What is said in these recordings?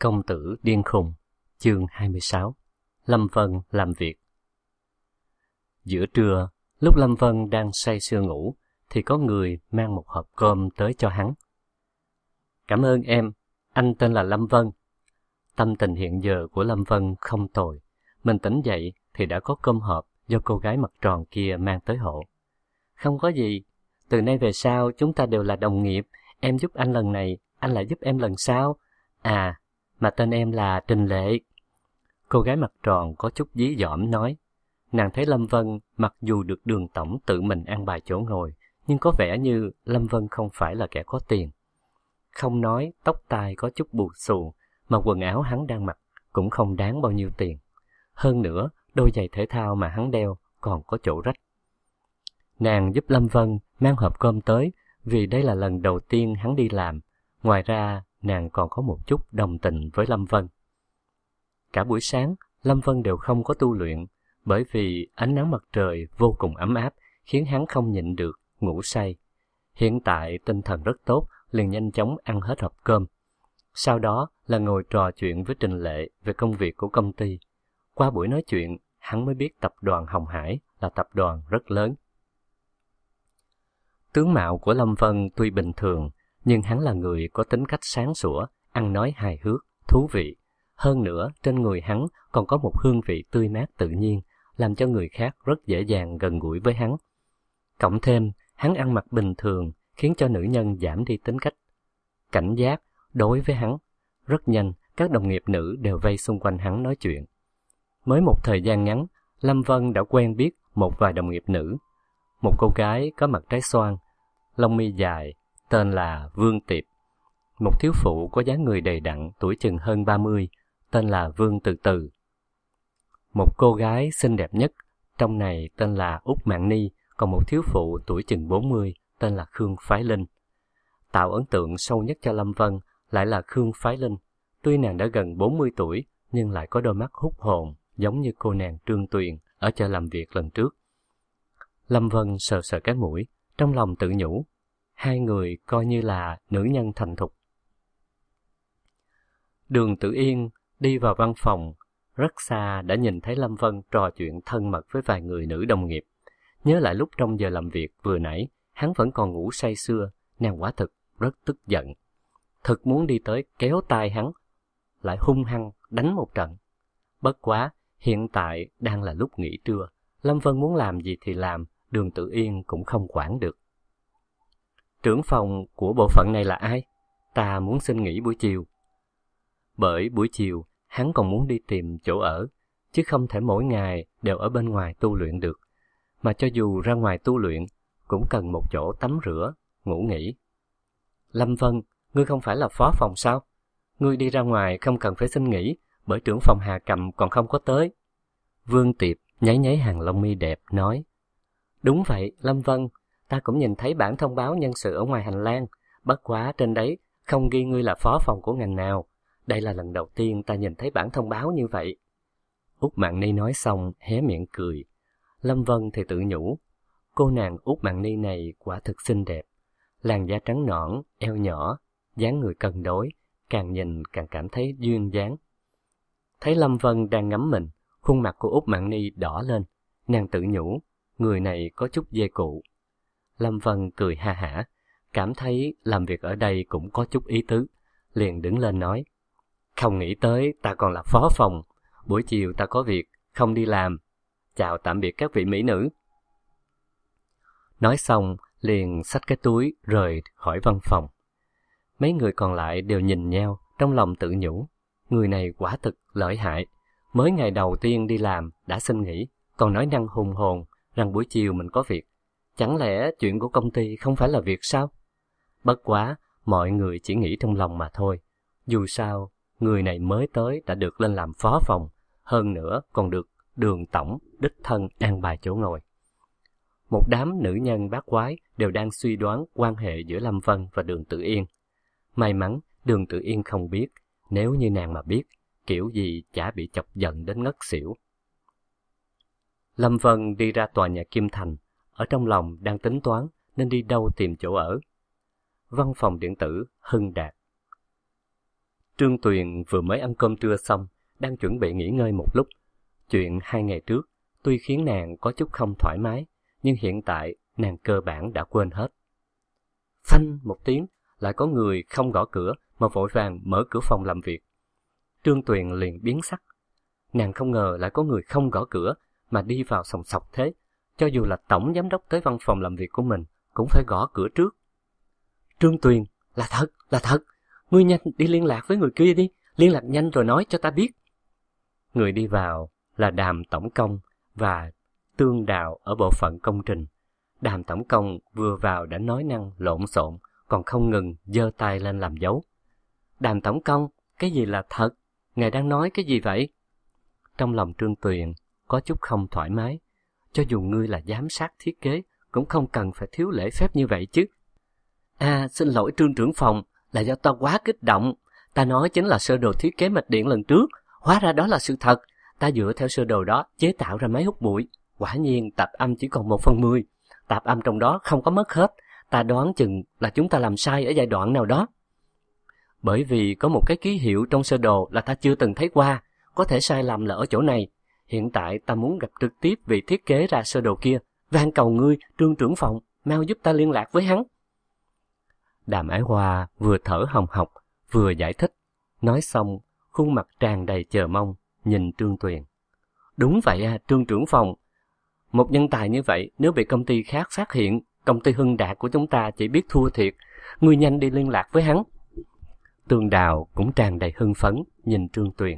Công tử điên khùng, chương 26. Lâm Vân làm việc. Giữa trưa, lúc Lâm Vân đang say sưa ngủ, thì có người mang một hộp cơm tới cho hắn. Cảm ơn em, anh tên là Lâm Vân. Tâm tình hiện giờ của Lâm Vân không tồi. Mình tỉnh dậy thì đã có cơm hộp do cô gái mặt tròn kia mang tới hộ. Không có gì, từ nay về sau chúng ta đều là đồng nghiệp. Em giúp anh lần này, anh lại giúp em lần sau. À, mà tên em là Trình Lệ. Cô gái mặt tròn có chút dí dỏm nói. Nàng thấy Lâm Vân mặc dù được Đường tổng tự mình an bài chỗ ngồi, nhưng có vẻ như Lâm Vân không phải là kẻ có tiền. Không nói tóc tai có chút bù xù, mà quần áo hắn đang mặc cũng không đáng bao nhiêu tiền. Hơn nữa, đôi giày thể thao mà hắn đeo còn có chỗ rách. Nàng giúp Lâm Vân mang hộp cơm tới vì đây là lần đầu tiên hắn đi làm. Ngoài ra, nàng còn có một chút đồng tình với Lâm Vân. Cả buổi sáng, Lâm Vân đều không có tu luyện, bởi vì ánh nắng mặt trời vô cùng ấm áp, khiến hắn không nhịn được, ngủ say. Hiện tại tinh thần rất tốt, liền nhanh chóng ăn hết hộp cơm. Sau đó là ngồi trò chuyện với Trình Lệ về công việc của công ty. Qua buổi nói chuyện, hắn mới biết tập đoàn Hồng Hải là tập đoàn rất lớn. Tướng mạo của Lâm Vân tuy bình thường, nhưng hắn là người có tính cách sáng sủa, ăn nói hài hước, thú vị. Hơn nữa, trên người hắn còn có một hương vị tươi mát tự nhiên, làm cho người khác rất dễ dàng gần gũi với hắn. Cộng thêm, hắn ăn mặc bình thường, khiến cho nữ nhân giảm đi tính cách cảnh giác đối với hắn. Rất nhanh, các đồng nghiệp nữ đều vây xung quanh hắn nói chuyện. Mới một thời gian ngắn, Lâm Vân đã quen biết một vài đồng nghiệp nữ. Một cô gái có mặt trái xoan, lông mi dài, tên là Vương Tiệp. Một thiếu phụ có dáng người đầy đặn, tuổi chừng hơn 30, tên là Vương Từ Từ. Một cô gái xinh đẹp nhất trong này tên là Úc Mạn Ni, còn một thiếu phụ tuổi chừng 40, tên là Khương Phái Linh. Tạo ấn tượng sâu nhất cho Lâm Vân lại là Khương Phái Linh. Tuy nàng đã gần 40 tuổi, nhưng lại có đôi mắt hút hồn, giống như cô nàng Trương Tuyền ở chợ làm việc lần trước. Lâm Vân sờ sờ cái mũi, trong lòng tự nhủ, hai người coi như là nữ nhân thành thục. Đường Tử Yên đi vào văn phòng, rất xa đã nhìn thấy Lâm Vân trò chuyện thân mật với vài người nữ đồng nghiệp. Nhớ lại lúc trong giờ làm việc vừa nãy, hắn vẫn còn ngủ say sưa, nàng quả thực rất tức giận. Thực muốn đi tới kéo tay hắn, lại hung hăng đánh một trận. Bất quá, hiện tại đang là lúc nghỉ trưa, Lâm Vân muốn làm gì thì làm, Đường Tử Yên cũng không quản được. Trưởng phòng của bộ phận này là ai? Ta muốn xin nghỉ buổi chiều. Bởi buổi chiều, hắn còn muốn đi tìm chỗ ở, chứ không thể mỗi ngày đều ở bên ngoài tu luyện được. Mà cho dù ra ngoài tu luyện, cũng cần một chỗ tắm rửa, ngủ nghỉ. Lâm Vân, ngươi không phải là phó phòng sao? Ngươi đi ra ngoài không cần phải xin nghỉ, bởi trưởng phòng Hà Cầm còn không có tới. Vương Tiệp nháy nháy hàng lông mi đẹp, nói. Đúng vậy, Lâm Vân, ta cũng nhìn thấy bản thông báo nhân sự ở ngoài hành lang, bất quá trên đấy không ghi ngươi là phó phòng của ngành nào. Đây là lần đầu tiên ta nhìn thấy bản thông báo như vậy. Úc Mạn Ni nói xong, hé miệng cười. Lâm Vân thì tự nhủ, cô nàng Úc Mạn Ni này quả thực xinh đẹp. Làn da trắng nõn, eo nhỏ, dáng người cân đối, càng nhìn càng cảm thấy duyên dáng. Thấy Lâm Vân đang ngắm mình, khuôn mặt của Úc Mạn Ni đỏ lên, nàng tự nhủ, người này có chút dê cụ. Lâm Vân cười ha hả, cảm thấy làm việc ở đây cũng có chút ý tứ, liền đứng lên nói, không nghĩ tới ta còn là phó phòng, buổi chiều ta có việc, không đi làm. Chào tạm biệt các vị mỹ nữ. Nói xong, liền xách cái túi rời khỏi văn phòng. Mấy người còn lại đều nhìn nhau, trong lòng tự nhủ, người này quả thực lợi hại. Mới ngày đầu tiên đi làm đã xin nghỉ, còn nói năng hùng hồn rằng buổi chiều mình có việc. Chẳng lẽ chuyện của công ty không phải là việc sao? Bất quá, mọi người chỉ nghĩ trong lòng mà thôi. Dù sao, người này mới tới đã được lên làm phó phòng, hơn nữa còn được Đường tổng đích thân an bài chỗ ngồi. Một đám nữ nhân bát quái đều đang suy đoán quan hệ giữa Lâm Vân và Đường Tử Yên. May mắn Đường Tử Yên không biết, nếu như nàng mà biết, kiểu gì chả bị chọc giận đến ngất xỉu. Lâm Vân đi ra tòa nhà Kim Thành, ở trong lòng đang tính toán nên đi đâu tìm chỗ ở. Văn phòng điện tử Hưng Đạt. Trương Tuyền vừa mới ăn cơm trưa xong, đang chuẩn bị nghỉ ngơi một lúc. Chuyện 2 ngày trước tuy khiến nàng có chút không thoải mái, nhưng hiện tại nàng cơ bản đã quên hết. Phanh một tiếng, lại có người không gõ cửa mà vội vàng mở cửa phòng làm việc. Trương Tuyền liền biến sắc. Nàng không ngờ lại có người không gõ cửa mà đi vào sòng sọc thế. Cho dù là tổng giám đốc tới văn phòng làm việc của mình cũng phải gõ cửa trước. Trương Tuyền, là thật. Ngươi nhanh đi liên lạc với người kia đi, liên lạc nhanh rồi nói cho ta biết. Người đi vào là Đàm tổng công và Tương Đào ở bộ phận công trình. Đàm tổng công vừa vào đã nói năng lộn xộn, còn không ngừng giơ tay lên làm dấu. Đàm tổng công, cái gì là thật? Ngài đang nói cái gì vậy? Trong lòng Trương Tuyền có chút không thoải mái. Cho dù ngươi là giám sát thiết kế, cũng không cần phải thiếu lễ phép như vậy chứ. Xin lỗi Trương trưởng phòng, là do ta quá kích động. Ta nói chính là sơ đồ thiết kế mạch điện lần trước, hóa ra đó là sự thật. Ta dựa theo sơ đồ đó chế tạo ra máy hút bụi. Quả nhiên tạp âm chỉ còn 1/10. Tạp âm trong đó không có mất hết. Ta đoán chừng là chúng ta làm sai ở giai đoạn nào đó. Bởi vì có một cái ký hiệu trong sơ đồ là ta chưa từng thấy qua, có thể sai lầm là ở chỗ này. Hiện tại ta muốn gặp trực tiếp vị thiết kế ra sơ đồ kia. Van cầu ngươi, Trương trưởng phòng, mau giúp ta liên lạc với hắn. Đàm Ái Hoa vừa thở hồng hộc, vừa giải thích. Nói xong, khuôn mặt tràn đầy chờ mong, nhìn Trương Tuyền. Đúng vậy Trương trưởng phòng. Một nhân tài như vậy, nếu bị công ty khác phát hiện, công ty Hưng Đạt của chúng ta chỉ biết thua thiệt. Ngươi nhanh đi liên lạc với hắn. Tương Đào cũng tràn đầy hưng phấn, nhìn Trương Tuyền.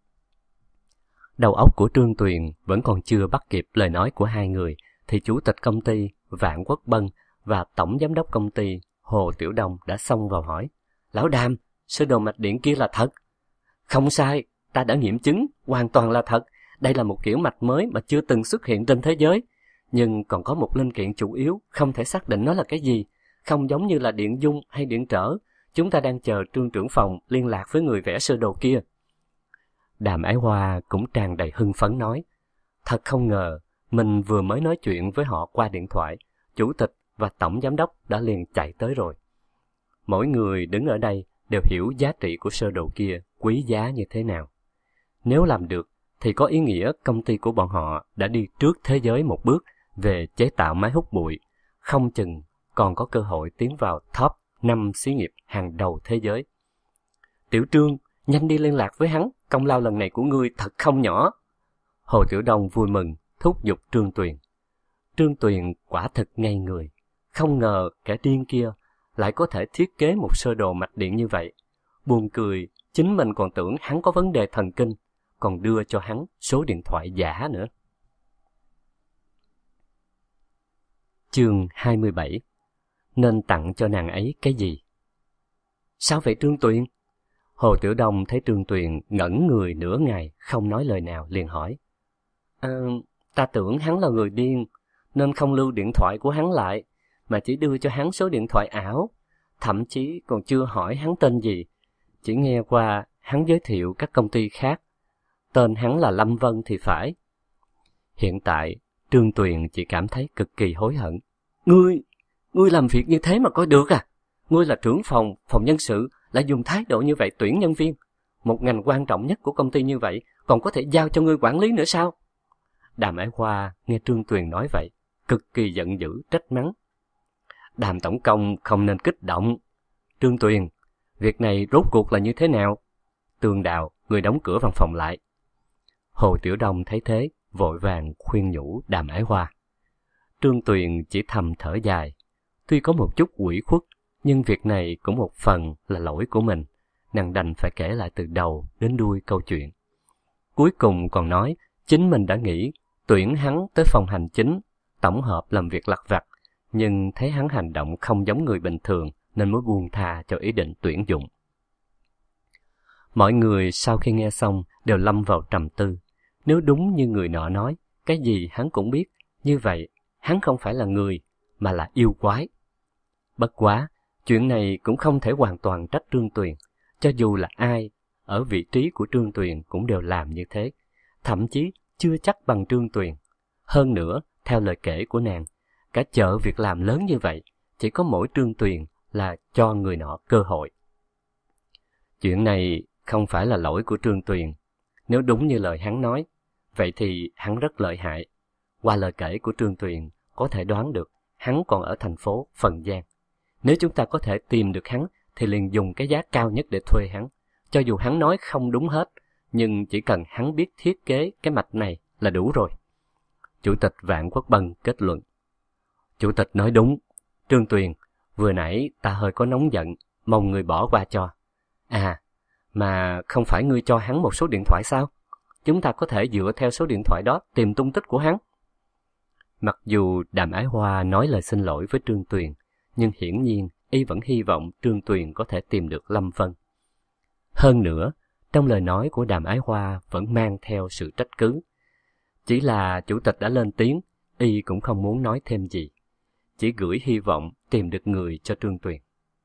Đầu óc của Trương Tuyền vẫn còn chưa bắt kịp lời nói của hai người, thì chủ tịch công ty Vạn Quốc Bân và tổng giám đốc công ty Hồ Tiểu Đông đã xông vào hỏi. Lão Đàm, sơ đồ mạch điện kia là thật? Không sai, ta đã nghiệm chứng, hoàn toàn là thật. Đây là một kiểu mạch mới mà chưa từng xuất hiện trên thế giới. Nhưng còn có một linh kiện chủ yếu, không thể xác định nó là cái gì. Không giống như là điện dung hay điện trở. Chúng ta đang chờ Trương trưởng phòng liên lạc với người vẽ sơ đồ kia. Đàm Ái Hoa cũng tràn đầy hưng phấn nói. Thật không ngờ, mình vừa mới nói chuyện với họ qua điện thoại, chủ tịch và tổng giám đốc đã liền chạy tới rồi. Mỗi người đứng ở đây đều hiểu giá trị của sơ đồ kia quý giá như thế nào. Nếu làm được, thì có ý nghĩa công ty của bọn họ đã đi trước thế giới một bước về chế tạo máy hút bụi, không chừng còn có cơ hội tiến vào top 5 xí nghiệp hàng đầu thế giới. Tiểu Trương, nhanh đi liên lạc với hắn, công lao lần này của ngươi thật không nhỏ. Hồ Tiểu Đông vui mừng, thúc giục Trương Tuyền. Trương Tuyền quả thực ngây người, không ngờ kẻ điên kia lại có thể thiết kế một sơ đồ mạch điện như vậy. Buồn cười, chính mình còn tưởng hắn có vấn đề thần kinh, còn đưa cho hắn số điện thoại giả nữa. Chương 27. Nên tặng cho nàng ấy cái gì? Sao vậy Trương Tuyền? Hồ Tiểu Đông thấy Trương Tuyền ngẩn người nửa ngày không nói lời nào liền hỏi. Ta tưởng hắn là người điên nên không lưu điện thoại của hắn lại, mà chỉ đưa cho hắn số điện thoại ảo, thậm chí còn chưa hỏi hắn tên gì. Chỉ nghe qua hắn giới thiệu các công ty khác, tên hắn là Lâm Vân thì phải. Hiện tại Trương Tuyền chỉ cảm thấy cực kỳ hối hận. Ngươi làm việc như thế mà coi được à? Ngươi là trưởng phòng nhân sự lại dùng thái độ như vậy tuyển nhân viên. Một ngành quan trọng nhất của công ty như vậy còn có thể giao cho ngươi quản lý nữa sao? Đàm Ái Hoa nghe Trương Tuyền nói vậy, cực kỳ giận dữ trách mắng. Đàm tổng công không nên kích động. Trương Tuyền, việc này rốt cuộc là như thế nào? Tương Đào, người đóng cửa văn phòng lại. Hồ Tiểu Đông thấy thế, vội vàng khuyên nhủ Đàm Ái Hoa. Trương Tuyền chỉ thầm thở dài. Tuy có một chút ủy khuất, nhưng việc này cũng một phần là lỗi của mình. Nàng đành phải kể lại từ đầu đến đuôi câu chuyện. Cuối cùng còn nói, chính mình đã nghĩ tuyển hắn tới phòng hành chính, tổng hợp làm việc lặt vặt, nhưng thấy hắn hành động không giống người bình thường nên mới buông tha cho ý định tuyển dụng. Mọi người sau khi nghe xong đều lâm vào trầm tư. Nếu đúng như người nọ nói, cái gì hắn cũng biết, như vậy hắn không phải là người, mà là yêu quái. Bất quá, chuyện này cũng không thể hoàn toàn trách Trương Tuyền. Cho dù là ai, ở vị trí của Trương Tuyền cũng đều làm như thế. Thậm chí chưa chắc bằng Trương Tuyền. Hơn nữa, theo lời kể của nàng, cả chợ việc làm lớn như vậy, chỉ có mỗi Trương Tuyền là cho người nọ cơ hội. Chuyện này không phải là lỗi của Trương Tuyền. Nếu đúng như lời hắn nói, vậy thì hắn rất lợi hại. Qua lời kể của Trương Tuyền, có thể đoán được hắn còn ở thành phố Phần Giang. Nếu chúng ta có thể tìm được hắn, thì liền dùng cái giá cao nhất để thuê hắn. Cho dù hắn nói không đúng hết, nhưng chỉ cần hắn biết thiết kế cái mạch này là đủ rồi. Chủ tịch Vạn Quốc Bân kết luận. Chủ tịch nói đúng. Trương Tuyền, vừa nãy ta hơi có nóng giận, mong người bỏ qua cho. À, mà không phải ngươi cho hắn một số điện thoại sao? Chúng ta có thể dựa theo số điện thoại đó tìm tung tích của hắn. Mặc dù Đàm Ái Hoa nói lời xin lỗi với Trương Tuyền, nhưng hiển nhiên y vẫn hy vọng Trương Tuyền có thể tìm được Lâm Vân. Hơn nữa, trong lời nói của Đàm Ái Hoa vẫn mang theo sự trách cứ. Chỉ là chủ tịch đã lên tiếng, y cũng không muốn nói thêm gì, chỉ gửi hy vọng tìm được người cho Trương Tuyền.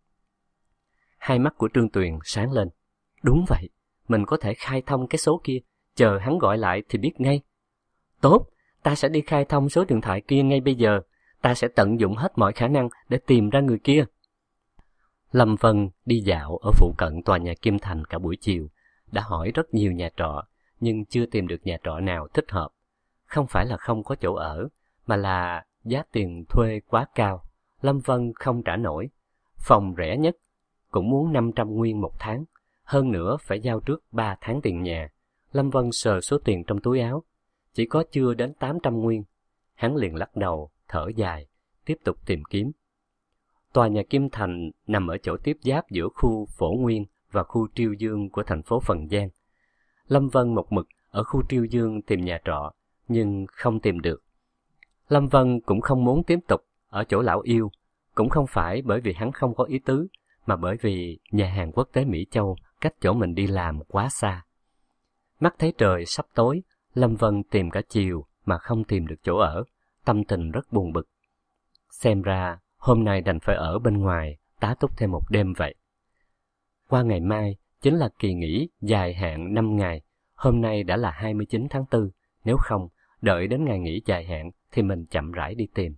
Hai mắt của Trương Tuyền sáng lên. Đúng vậy, mình có thể khai thông cái số kia, chờ hắn gọi lại thì biết ngay. Tốt, ta sẽ đi khai thông số điện thoại kia ngay bây giờ, ta sẽ tận dụng hết mọi khả năng để tìm ra người kia. Lâm Vân đi dạo ở phụ cận tòa nhà Kim Thành cả buổi chiều, đã hỏi rất nhiều nhà trọ, nhưng chưa tìm được nhà trọ nào thích hợp. Không phải là không có chỗ ở, mà là giá tiền thuê quá cao, Lâm Vân không trả nổi. Phòng rẻ nhất cũng muốn 500 nguyên một tháng, hơn nữa phải giao trước 3 tháng tiền nhà. Lâm Vân sờ số tiền trong túi áo, chỉ có chưa đến 800 nguyên. Hắn liền lắc đầu, thở dài, tiếp tục tìm kiếm. Tòa nhà Kim Thành nằm ở chỗ tiếp giáp giữa khu Phổ Nguyên và khu Triêu Dương của thành phố Phần Giang. Lâm Vân một mực ở khu Triêu Dương tìm nhà trọ, nhưng không tìm được. Lâm Vân cũng không muốn tiếp tục ở chỗ lão yêu, cũng không phải bởi vì hắn không có ý tứ, mà bởi vì nhà hàng quốc tế Mỹ Châu cách chỗ mình đi làm quá xa. Mắt thấy trời sắp tối, Lâm Vân tìm cả chiều mà không tìm được chỗ ở, tâm tình rất buồn bực. Xem ra hôm nay đành phải ở bên ngoài tá túc thêm một đêm vậy. Qua ngày mai chính là kỳ nghỉ dài hạn 5 ngày, hôm nay đã là 29 tháng 4, nếu không đợi đến ngày nghỉ dài hạn thì mình chậm rãi đi tìm.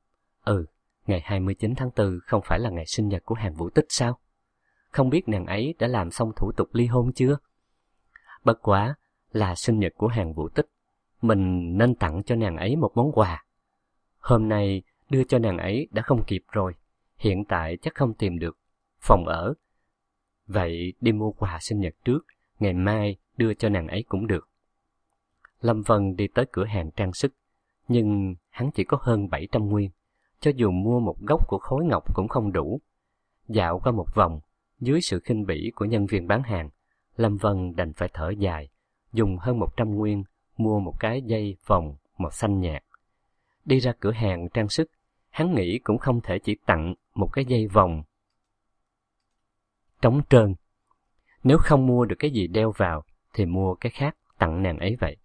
Ngày 29 tháng 4 không phải là ngày sinh nhật của Hàn Vũ Tích sao? Không biết nàng ấy đã làm xong thủ tục ly hôn chưa? Bất quá là sinh nhật của Hàn Vũ Tích, mình nên tặng cho nàng ấy một món quà. Hôm nay đưa cho nàng ấy đã không kịp rồi, hiện tại chắc không tìm được phòng ở. Vậy đi mua quà sinh nhật trước, ngày mai đưa cho nàng ấy cũng được. Lâm Vân đi tới cửa hàng trang sức, nhưng hắn chỉ có hơn 700 nguyên. Cho dù mua một gốc của khối ngọc cũng không đủ. Dạo qua một vòng, dưới sự khinh bỉ của nhân viên bán hàng, Lâm Vân đành phải thở dài, dùng hơn 100 nguyên mua một cái dây vòng màu xanh nhạt. Đi ra cửa hàng trang sức, hắn nghĩ cũng không thể chỉ tặng một cái dây vòng trống trơn. Nếu không mua được cái gì đeo vào, thì mua cái khác tặng nàng ấy vậy.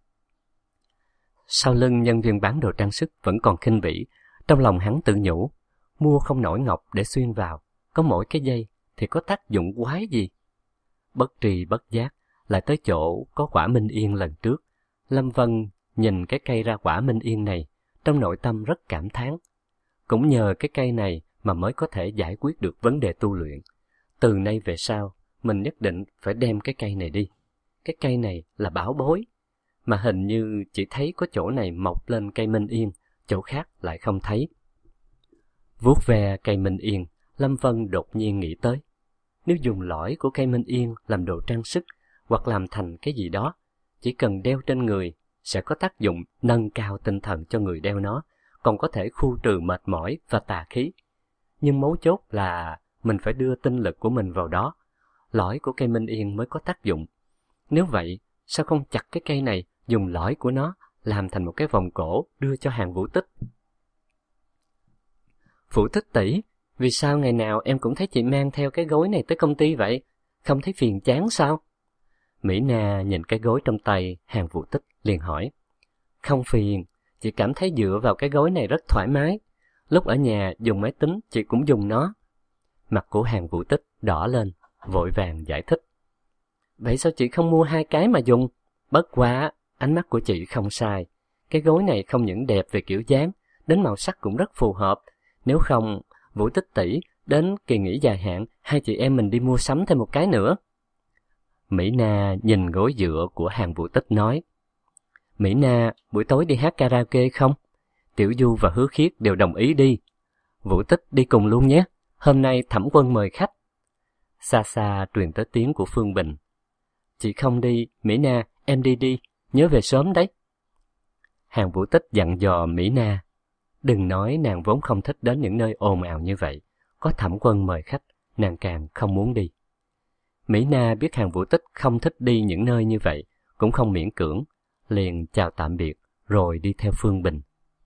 Sau lưng nhân viên bán đồ trang sức vẫn còn khinh bỉ, trong lòng hắn tự nhủ, mua không nổi ngọc để xuyên vào, có mỗi cái dây thì có tác dụng quái gì. Bất tri bất giác, lại tới chỗ có quả Minh Yên lần trước. Lâm Vân nhìn cái cây ra quả Minh Yên này, trong nội tâm rất cảm thán. Cũng nhờ cái cây này mà mới có thể giải quyết được vấn đề tu luyện. Từ nay về sau, mình nhất định phải đem cái cây này đi. Cái cây này là bảo bối, mà hình như chỉ thấy có chỗ này mọc lên cây Minh Yên, chỗ khác lại không thấy. Vuốt ve cây Minh Yên, Lâm Vân đột nhiên nghĩ tới, nếu dùng lõi của cây Minh Yên làm đồ trang sức hoặc làm thành cái gì đó, chỉ cần đeo trên người sẽ có tác dụng nâng cao tinh thần cho người đeo nó, còn có thể khu trừ mệt mỏi và tà khí. Nhưng mấu chốt là mình phải đưa tinh lực của mình vào đó, lõi của cây Minh Yên mới có tác dụng. Nếu vậy, sao không chặt cái cây này, dùng lõi của nó làm thành một cái vòng cổ đưa cho Hàn Vũ Tích? Vũ Tích tỷ, vì sao ngày nào em cũng thấy chị mang theo cái gối này tới công ty vậy? Không thấy phiền chán sao? Mỹ Na nhìn cái gối trong tay Hàn Vũ Tích liền hỏi. Không phiền, chị cảm thấy dựa vào cái gối này rất thoải mái. Lúc ở nhà dùng máy tính chị cũng dùng nó. Mặt của Hàn Vũ Tích đỏ lên, vội vàng giải thích. Vậy sao chị không mua 2 cái mà dùng? Bất quá, ánh mắt của chị không sai. Cái gối này không những đẹp về kiểu dáng, đến màu sắc cũng rất phù hợp. Nếu không, Vũ Tích tỷ, đến kỳ nghỉ dài hạn, hai chị em mình đi mua sắm thêm một cái nữa. Mỹ Na nhìn gối dựa của Hàn Vũ Tích nói, Mỹ Na, buổi tối đi hát karaoke không? Tiểu Du và Hứa Khiết đều đồng ý đi. Vũ Tích đi cùng luôn nhé, hôm nay Thẩm Quân mời khách. Xa xa truyền tới tiếng của Phương Bình. Chị không đi, Mỹ Na, em đi, nhớ về sớm đấy. Hàn Vũ Tích dặn dò Mỹ Na, đừng nói nàng vốn không thích đến những nơi ồn ào như vậy, có Thẩm Quân mời khách, nàng càng không muốn đi. Mỹ Na biết Hàn Vũ Tích không thích đi những nơi như vậy, cũng không miễn cưỡng, liền chào tạm biệt, rồi đi theo Phương Bình.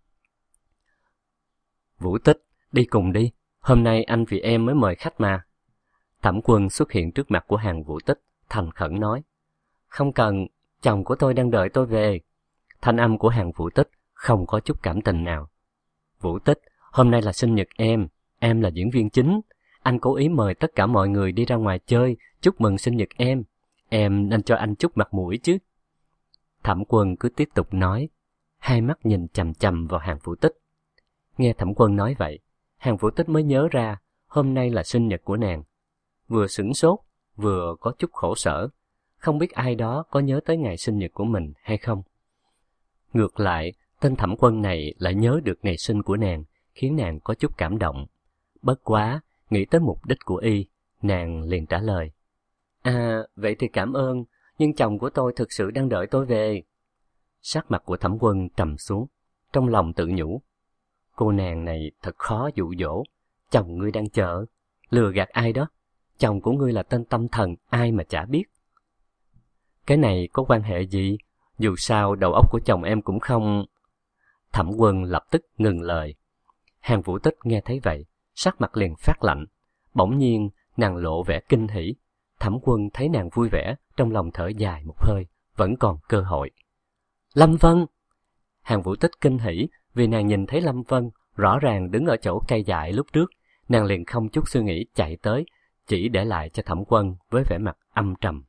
Vũ Tích, đi cùng đi, hôm nay anh vì em mới mời khách mà. Thẩm Quân xuất hiện trước mặt của Hàn Vũ Tích, thành khẩn nói, không cần, chồng của tôi đang đợi tôi về. Thanh âm của Hàn Vũ Tích không có chút cảm tình nào. Vũ Tích, hôm nay là sinh nhật em là diễn viên chính. Anh cố ý mời tất cả mọi người đi ra ngoài chơi, chúc mừng sinh nhật em nên cho anh chút mặt mũi chứ. Thẩm Quân cứ tiếp tục nói, hai mắt nhìn chằm chằm vào Hàn Vũ Tích. Nghe Thẩm Quân nói vậy, Hàn Vũ Tích mới nhớ ra hôm nay là sinh nhật của nàng. Vừa sửng sốt, vừa có chút khổ sở, không biết ai đó có nhớ tới ngày sinh nhật của mình hay không. Ngược lại, tên Thẩm Quân này lại nhớ được ngày sinh của nàng, khiến nàng có chút cảm động. Bất quá, nghĩ tới mục đích của y, nàng liền trả lời. Vậy thì cảm ơn, nhưng chồng của tôi thực sự đang đợi tôi về. Sắc mặt của Thẩm Quân trầm xuống, trong lòng tự nhủ. Cô nàng này thật khó dụ dỗ, chồng ngươi đang chờ, lừa gạt ai đó, chồng của ngươi là tên tâm thần, ai mà chả biết. Cái này có quan hệ gì, dù sao đầu óc của chồng em cũng không... Thẩm Quân lập tức ngừng lời. Hàn Vũ Tích nghe thấy vậy, sắc mặt liền phát lạnh. Bỗng nhiên, nàng lộ vẻ kinh hỉ. Thẩm Quân thấy nàng vui vẻ, trong lòng thở dài một hơi, vẫn còn cơ hội. Lâm Vân! Hàn Vũ Tích kinh hỉ vì nàng nhìn thấy Lâm Vân rõ ràng đứng ở chỗ cây dại lúc trước. Nàng liền không chút suy nghĩ chạy tới, chỉ để lại cho Thẩm Quân với vẻ mặt âm trầm.